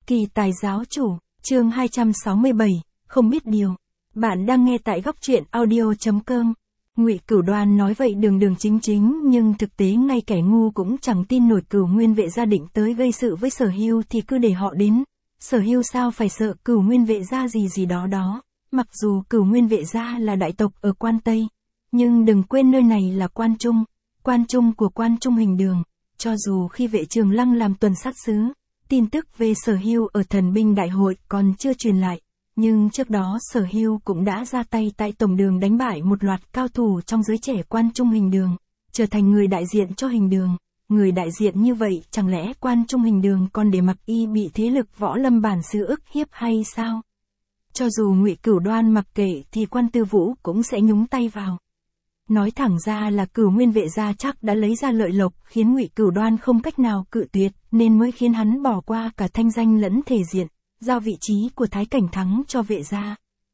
Kỳ tài giáo chủ, chương 267, không biết điều. Bạn đang nghe tại góc truyện audio.com. Ngụy Cửu Đoan nói vậy đường đường chính chính, nhưng thực tế ngay kẻ ngu cũng chẳng tin nổi Cửu Nguyên Vệ gia định tới gây sự với Sở Hưu thì cứ để họ đến. Sở Hưu sao phải sợ Cửu Nguyên Vệ gia gì đó. Mặc dù Cửu Nguyên Vệ gia là đại tộc ở Quan Tây, nhưng đừng quên nơi này là Quan Trung của Quan Trung Hình Đường. Cho dù khi Vệ Trường Lăng làm tuần sát sứ, tin tức về Sở Hưu ở thần binh đại hội còn chưa truyền lại, nhưng trước đó Sở Hưu cũng đã ra tay tại Tổng Đường đánh bại một loạt cao thủ trong giới trẻ Quan Trung Hình Đường, trở thành người đại diện cho Hình Đường. Người đại diện như vậy chẳng lẽ Quan Trung Hình Đường còn để mặc y bị thế lực võ lâm bản xứ ức hiếp hay sao? Cho dù Ngụy Cửu Đoan mặc kệ thì Quan Tư Vũ cũng sẽ nhúng tay vào. Nói thẳng ra là Cửu Nguyên Vệ gia chắc đã lấy ra lợi lộc khiến Ngụy Cửu Đoan không cách nào cự tuyệt, nên mới khiến hắn bỏ qua cả thanh danh lẫn thể diện, giao vị trí của Thái Cảnh Thắng cho Vệ gia.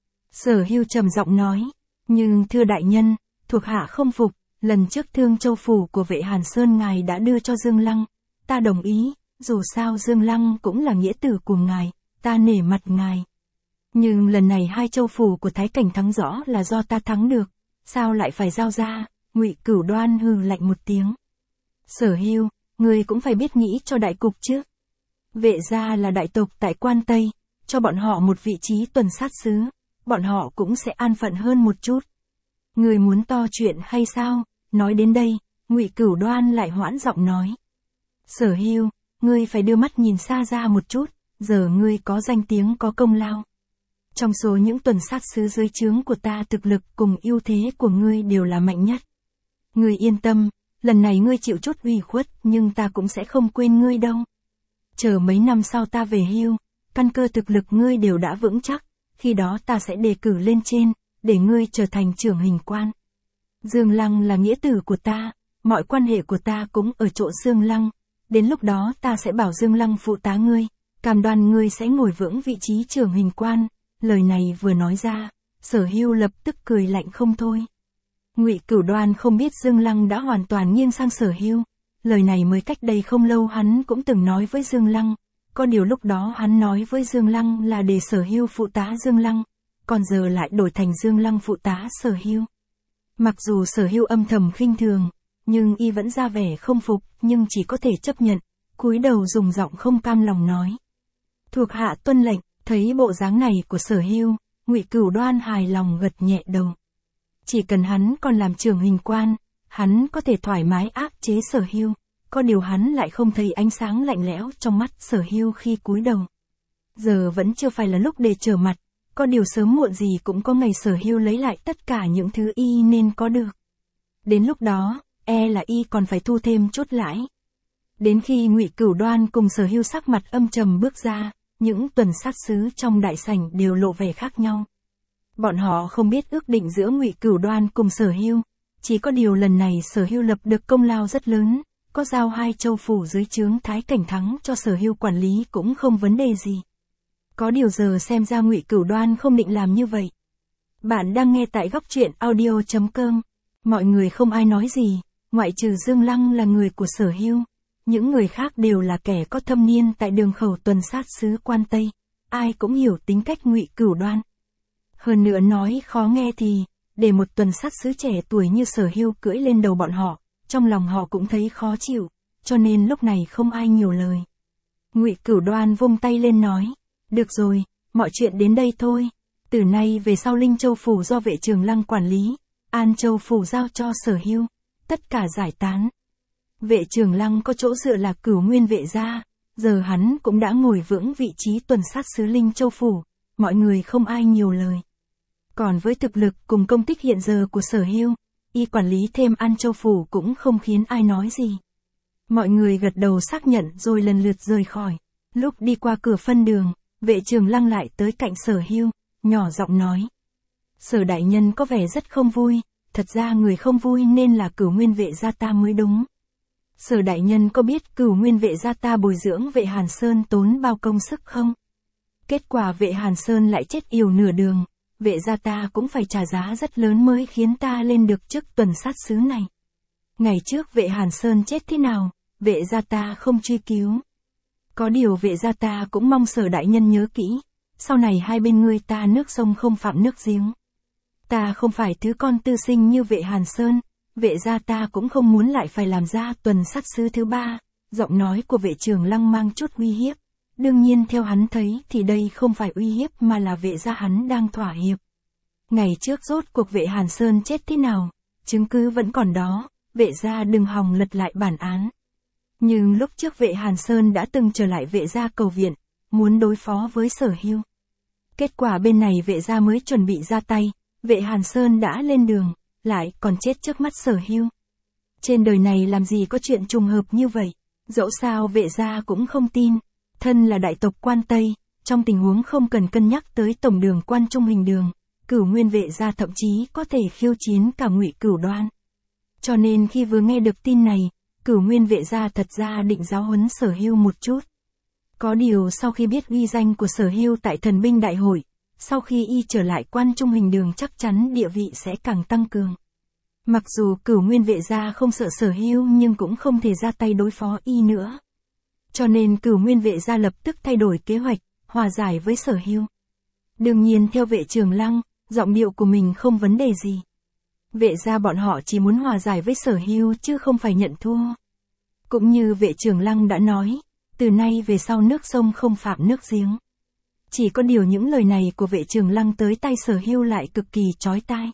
Sở Hưu trầm giọng nói, nhưng thưa đại nhân, thuộc hạ không phục, lần trước Thương Châu phủ của Vệ Hàn Sơn ngài đã đưa cho Dương Lăng, ta đồng ý, dù sao Dương Lăng cũng là nghĩa tử của ngài, ta nể mặt ngài. Nhưng lần này hai châu phủ của Thái Cảnh Thắng rõ là do ta thắng được, sao lại phải giao ra? Ngụy Cửu Đoan hừ lạnh một tiếng. Sở Hưu, ngươi cũng phải biết nghĩ cho đại cục chứ. Vệ gia là đại tộc tại Quan Tây, cho bọn họ một vị trí tuần sát sứ, bọn họ cũng sẽ an phận hơn một chút. Ngươi muốn to chuyện hay sao? Nói đến đây, Ngụy Cửu Đoan lại hoãn giọng nói. Sở Hưu, ngươi phải đưa mắt nhìn xa ra một chút, giờ ngươi có danh tiếng có công lao. Trong số những tuần sát sứ dưới trướng của ta, thực lực cùng ưu thế của ngươi đều là mạnh nhất. Ngươi yên tâm, lần này ngươi chịu chút ủy khuất nhưng ta cũng sẽ không quên ngươi đâu. Chờ mấy năm sau ta về hưu, căn cơ thực lực ngươi đều đã vững chắc, khi đó ta sẽ đề cử lên trên, để ngươi trở thành trưởng hình quan. Dương Lăng là nghĩa tử của ta, mọi quan hệ của ta cũng ở chỗ Dương Lăng, đến lúc đó ta sẽ bảo Dương Lăng phụ tá ngươi, cam đoan ngươi sẽ ngồi vững vị trí trưởng hình quan. Lời này vừa nói ra, Sở Hưu lập tức cười lạnh không thôi. Ngụy Cửu Đoan không biết Dương Lăng đã hoàn toàn nghiêng sang Sở Hưu. Lời này mới cách đây không lâu hắn cũng từng nói với Dương Lăng, có điều lúc đó hắn nói với Dương Lăng là để Sở Hưu phụ tá Dương Lăng, còn giờ lại đổi thành Dương Lăng phụ tá Sở Hưu. Mặc dù Sở Hưu âm thầm khinh thường, nhưng y vẫn ra vẻ không phục, nhưng chỉ có thể chấp nhận, cúi đầu dùng giọng không cam lòng nói. Thuộc hạ tuân lệnh. Thấy bộ dáng này của Sở Hưu, Ngụy Cửu Đoan hài lòng gật nhẹ đầu. Chỉ cần hắn còn làm trưởng hình quan, hắn có thể thoải mái áp chế Sở Hưu, có điều hắn lại không thấy ánh sáng lạnh lẽo trong mắt Sở Hưu khi cúi đầu. Giờ vẫn chưa phải là lúc để trở mặt, có điều sớm muộn gì cũng có ngày Sở Hưu lấy lại tất cả những thứ y nên có được. Đến lúc đó, là y còn phải thu thêm chút lãi. Đến khi Ngụy Cửu Đoan cùng Sở Hưu sắc mặt âm trầm bước ra, những tuần sát sứ trong đại sảnh đều lộ vẻ khác nhau. Bọn họ không biết ước định giữa Ngụy Cửu Đoan cùng Sở Hưu, chỉ có điều lần này Sở Hưu lập được công lao rất lớn, có giao hai châu phủ dưới trướng Thái Cảnh Thắng cho Sở Hưu quản lý cũng không vấn đề gì. Có điều giờ xem ra Ngụy Cửu Đoan không định làm như vậy. Bạn đang nghe tại góc truyện audio.com. Mọi người không ai nói gì, ngoại trừ Dương Lăng là người của Sở Hưu. Những người khác đều là kẻ có thâm niên tại đường khẩu tuần sát sứ Quan Tây, ai cũng hiểu tính cách Ngụy Cửu Đoan. Hơn nữa nói khó nghe thì, để một tuần sát sứ trẻ tuổi như Sở Hưu cưỡi lên đầu bọn họ, trong lòng họ cũng thấy khó chịu, cho nên lúc này không ai nhiều lời. Ngụy Cửu Đoan vung tay lên nói, được rồi, mọi chuyện đến đây thôi, từ nay về sau Linh Châu phủ do Vệ Trường Lăng quản lý, An Châu phủ giao cho Sở Hưu, tất cả giải tán. Vệ Trường Lăng có chỗ dựa là Cửu Nguyên Vệ gia, giờ hắn cũng đã ngồi vững vị trí tuần sát sứ Linh Châu phủ, mọi người không ai nhiều lời. Còn với thực lực cùng công tích hiện giờ của Sở Hưu, y quản lý thêm An Châu phủ cũng không khiến ai nói gì. Mọi người gật đầu xác nhận rồi lần lượt rời khỏi. Lúc đi qua cửa phân đường, Vệ Trường Lăng lại tới cạnh Sở Hưu, nhỏ giọng nói: Sở đại nhân có vẻ rất không vui, thật ra người không vui nên là Cửu Nguyên Vệ gia ta mới đúng. Sở đại nhân có biết Cửu Nguyên Vệ gia ta bồi dưỡng Vệ Hàn Sơn tốn bao công sức không? Kết quả Vệ Hàn Sơn lại chết yểu nửa đường, Vệ gia ta cũng phải trả giá rất lớn mới khiến ta lên được chức tuần sát sứ này. Ngày trước Vệ Hàn Sơn chết thế nào, Vệ gia ta không truy cứu. Có điều vệ gia ta cũng mong Sở đại nhân nhớ kỹ, sau này hai bên ngươi ta nước sông không phạm nước giếng. Ta không phải thứ con tư sinh như vệ Hàn Sơn, vệ gia ta cũng không muốn lại phải làm ra tuần sát sứ thứ ba. Giọng nói của vệ Trường Lăng mang chút uy hiếp. Đương nhiên theo hắn thấy thì đây không phải uy hiếp mà là vệ gia hắn đang thỏa hiệp. Ngày trước rốt cuộc vệ Hàn Sơn chết thế nào, chứng cứ vẫn còn đó, vệ gia đừng hòng lật lại bản án. Nhưng lúc trước vệ Hàn Sơn đã từng trở lại vệ gia cầu viện, muốn đối phó với Sở Hưu. Kết quả bên này vệ gia mới chuẩn bị ra tay, vệ Hàn Sơn đã lên đường, lại còn chết trước mắt Sở Hưu. Trên đời này làm gì có chuyện trùng hợp như vậy, dẫu sao vệ gia cũng không tin. Thân là đại tộc Quan Tây, trong tình huống không cần cân nhắc tới tổng đường Quan Trung Hình Đường, Cửu Nguyên vệ gia thậm chí có thể khiêu chiến cả Ngụy Cửu Đoan. Cho nên khi vừa nghe được tin này, Cửu Nguyên vệ gia thật ra định giáo huấn Sở Hưu một chút. Có điều sau khi biết uy danh của Sở Hưu tại thần binh đại hội, sau khi y trở lại Quan Trung Hình Đường chắc chắn địa vị sẽ càng tăng cường. Mặc dù Cửu Nguyên vệ gia không sợ Sở Hưu nhưng cũng không thể ra tay đối phó y nữa. Cho nên Cửu Nguyên vệ gia lập tức thay đổi kế hoạch, hòa giải với Sở Hưu. Đương nhiên theo vệ Trường Lăng, giọng điệu của mình không vấn đề gì. Vệ gia bọn họ chỉ muốn hòa giải với Sở Hưu chứ không phải nhận thua. Cũng như vệ Trường Lăng đã nói, từ nay về sau nước sông không phạm nước giếng. Chỉ có điều những lời này của vệ Trường Lăng tới tai Sở Hưu lại cực kỳ chói tai.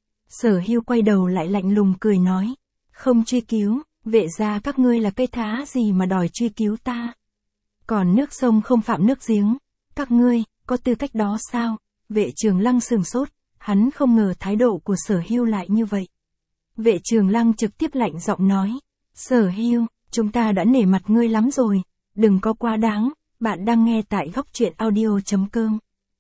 Sở Hưu quay đầu lại lạnh lùng cười nói, không truy cứu, vệ gia các ngươi là cây thá gì mà đòi truy cứu ta. Còn nước sông không phạm nước giếng, các ngươi, có tư cách đó sao? Vệ Trường Lăng sừng sốt, hắn không ngờ thái độ của Sở Hưu lại như vậy. Vệ Trường Lăng trực tiếp lạnh giọng nói, Sở Hưu, chúng ta đã nể mặt ngươi lắm rồi, đừng có quá đáng, bạn đang nghe tại góc truyện audio.com.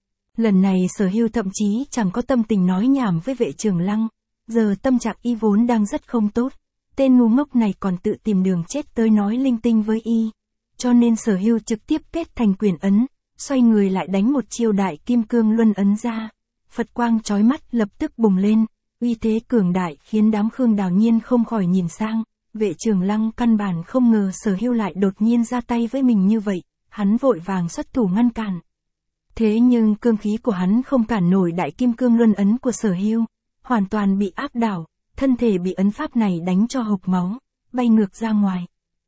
Lần này Sở Hưu thậm chí chẳng có tâm tình nói nhảm với vệ Trường Lăng, giờ tâm trạng y vốn đang rất không tốt, tên ngu ngốc này còn tự tìm đường chết tới nói linh tinh với y. Cho nên Sở Hưu trực tiếp kết thành quyền ấn, xoay người lại đánh một chiêu đại kim cương luân ấn ra. Phật quang chói mắt lập tức bùng lên, uy thế cường đại khiến đám Khương Đào Nhiên không khỏi nhìn sang. Vệ Trường Lăng căn bản không ngờ Sở Hưu lại đột nhiên ra tay với mình như vậy, hắn vội vàng xuất thủ ngăn cản. Thế nhưng cương khí của hắn không cản nổi đại kim cương luân ấn của Sở Hưu, hoàn toàn bị áp đảo, thân thể bị ấn pháp này đánh cho hộc máu, bay ngược ra ngoài.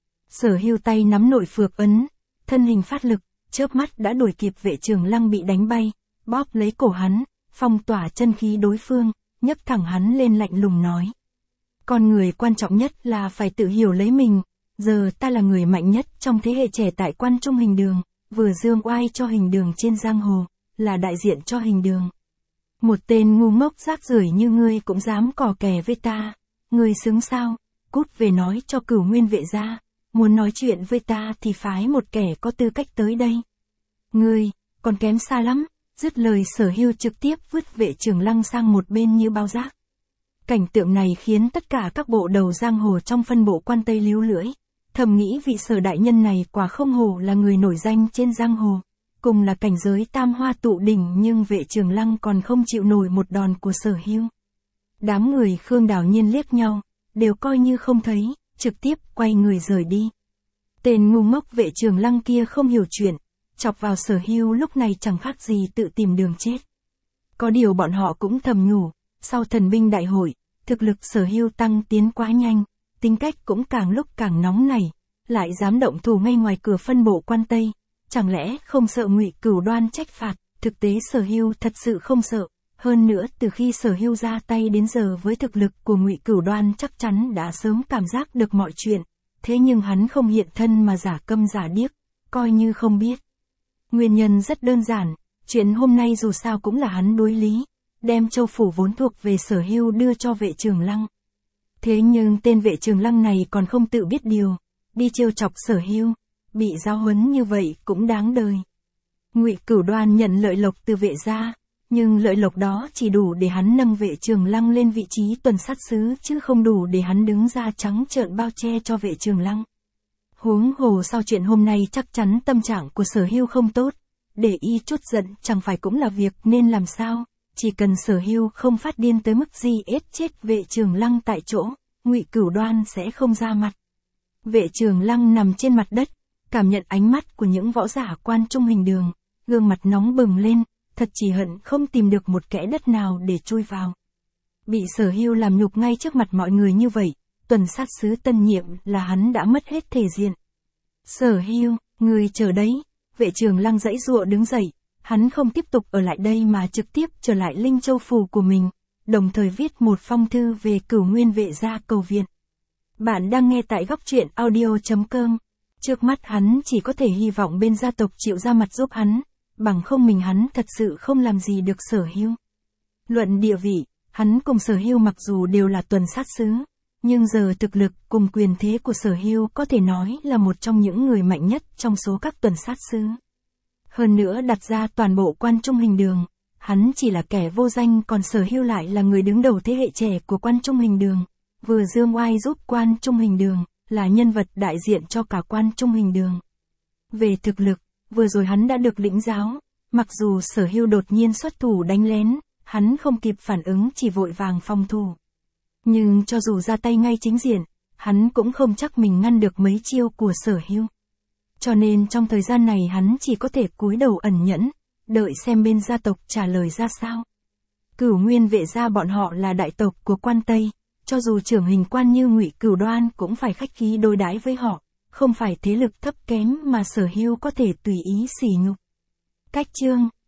Sở Hưu tay nắm nội phược ấn, thân hình phát lực, chớp mắt đã đuổi kịp vệ Trường Lăng bị đánh bay, bóp lấy cổ hắn, phong tỏa chân khí đối phương, nhấc thẳng hắn lên lạnh lùng nói. Con người quan trọng nhất là phải tự hiểu lấy mình, giờ ta là người mạnh nhất trong thế hệ trẻ tại Quan Trung Hình Đường, vừa dương oai cho Hình Đường trên giang hồ, là đại diện cho Hình Đường. Một tên ngu ngốc rác rưởi như ngươi cũng dám cò kè với ta, ngươi xứng sao, cút về nói cho Cửu Nguyên vệ gia, muốn nói chuyện với ta thì phái một kẻ có tư cách tới đây. Ngươi, còn kém xa lắm, dứt lời Sở Hưu trực tiếp vứt vệ Trường Lăng sang một bên như bao rác. Cảnh tượng này khiến tất cả các bộ đầu giang hồ trong phân bộ Quan Tây líu lưỡi, thầm nghĩ vị Sở đại nhân này quả không hổ là người nổi danh trên giang hồ, cùng là cảnh giới tam hoa tụ đỉnh nhưng vệ Trường Lăng còn không chịu nổi một đòn của Sở Hưu. Đám người Khương Đào Nhiên liếc nhau, đều coi như không thấy, trực tiếp quay người rời đi. Tên ngu ngốc vệ Trường Lăng kia không hiểu chuyện, chọc vào Sở Hưu lúc này chẳng khác gì tự tìm đường chết. Có điều bọn họ cũng thầm nhủ, sau thần binh đại hội, thực lực Sở Hưu tăng tiến quá nhanh, tính cách cũng càng lúc càng nóng nảy, lại dám động thủ ngay ngoài cửa phân bộ Quan Tây, chẳng lẽ không sợ Ngụy Cửu Đoan trách phạt? Thực tế Sở Hưu thật sự không sợ, hơn nữa từ khi Sở Hưu ra tay đến giờ với thực lực của Ngụy Cửu Đoan chắc chắn đã sớm cảm giác được mọi chuyện, thế nhưng hắn không hiện thân mà giả câm giả điếc, coi như không biết. Nguyên nhân rất đơn giản, chuyện hôm nay dù sao cũng là hắn đối lý, đem châu phủ vốn thuộc về Sở Hưu đưa cho vệ Trường Lăng. Thế nhưng tên vệ Trường Lăng này còn không tự biết điều, đi trêu chọc Sở Hưu, bị giáo huấn như vậy cũng đáng đời. Ngụy Cửu Đoan nhận lợi lộc từ vệ gia, nhưng lợi lộc đó chỉ đủ để hắn nâng vệ Trường Lăng lên vị trí tuần sát sứ chứ không đủ để hắn đứng ra trắng trợn bao che cho vệ Trường Lăng. Huống hồ sau chuyện hôm nay chắc chắn tâm trạng của Sở Hưu không tốt, để y chút giận chẳng phải cũng là việc nên làm sao, chỉ cần Sở Hưu không phát điên tới mức gì ép chết vệ Trường Lăng tại chỗ, Ngụy Cửu Đoan sẽ không ra mặt. Vệ Trường Lăng nằm trên mặt đất, cảm nhận ánh mắt của những võ giả Quan Trung Hình Đường, gương mặt nóng bừng lên, thật chỉ hận không tìm được một kẽ đất nào để chui vào. Bị Sở Hưu làm nhục ngay trước mặt mọi người như vậy, tuần sát sứ tân nhiệm là hắn đã mất hết thể diện. Sở Hưu, người chờ đấy, Vệ Trường Lăng giãy giụa đứng dậy, hắn không tiếp tục ở lại đây mà trực tiếp trở lại Linh Châu phủ của mình, đồng thời viết một phong thư về Cửu Nguyên Vệ gia cầu viện. Bạn đang nghe tại góc truyện audio.com. Trước mắt hắn chỉ có thể hy vọng bên gia tộc chịu ra mặt giúp hắn, bằng không mình hắn thật sự không làm gì được Sở Hưu. Luận địa vị, hắn cùng Sở Hưu mặc dù đều là tuần sát sứ, nhưng giờ thực lực cùng quyền thế của Sở Hưu có thể nói là một trong những người mạnh nhất trong số các tuần sát sứ. Hơn nữa đặt ra toàn bộ Quan Trung Hình Đường, hắn chỉ là kẻ vô danh, còn Sở Hưu lại là người đứng đầu thế hệ trẻ của Quan Trung Hình Đường, vừa dương oai giúp Quan Trung Hình Đường, là nhân vật đại diện cho cả Quan Trung Hình Đường. Về thực lực, vừa rồi hắn đã được lĩnh giáo, mặc dù Sở Hưu đột nhiên xuất thủ đánh lén, hắn không kịp phản ứng chỉ vội vàng phòng thủ. Nhưng cho dù ra tay ngay chính diện, hắn cũng không chắc mình ngăn được mấy chiêu của Sở Hưu. Cho nên trong thời gian này hắn chỉ có thể cúi đầu ẩn nhẫn, đợi xem bên gia tộc trả lời ra sao. Cửu Nguyên Vệ gia bọn họ là đại tộc của Quan Tây, cho dù trưởng hình quan như Ngụy Cửu Đoan cũng phải khách khí đối đãi với họ, không phải thế lực thấp kém mà Sở Hưu có thể tùy ý sỉ nhục. Cách chương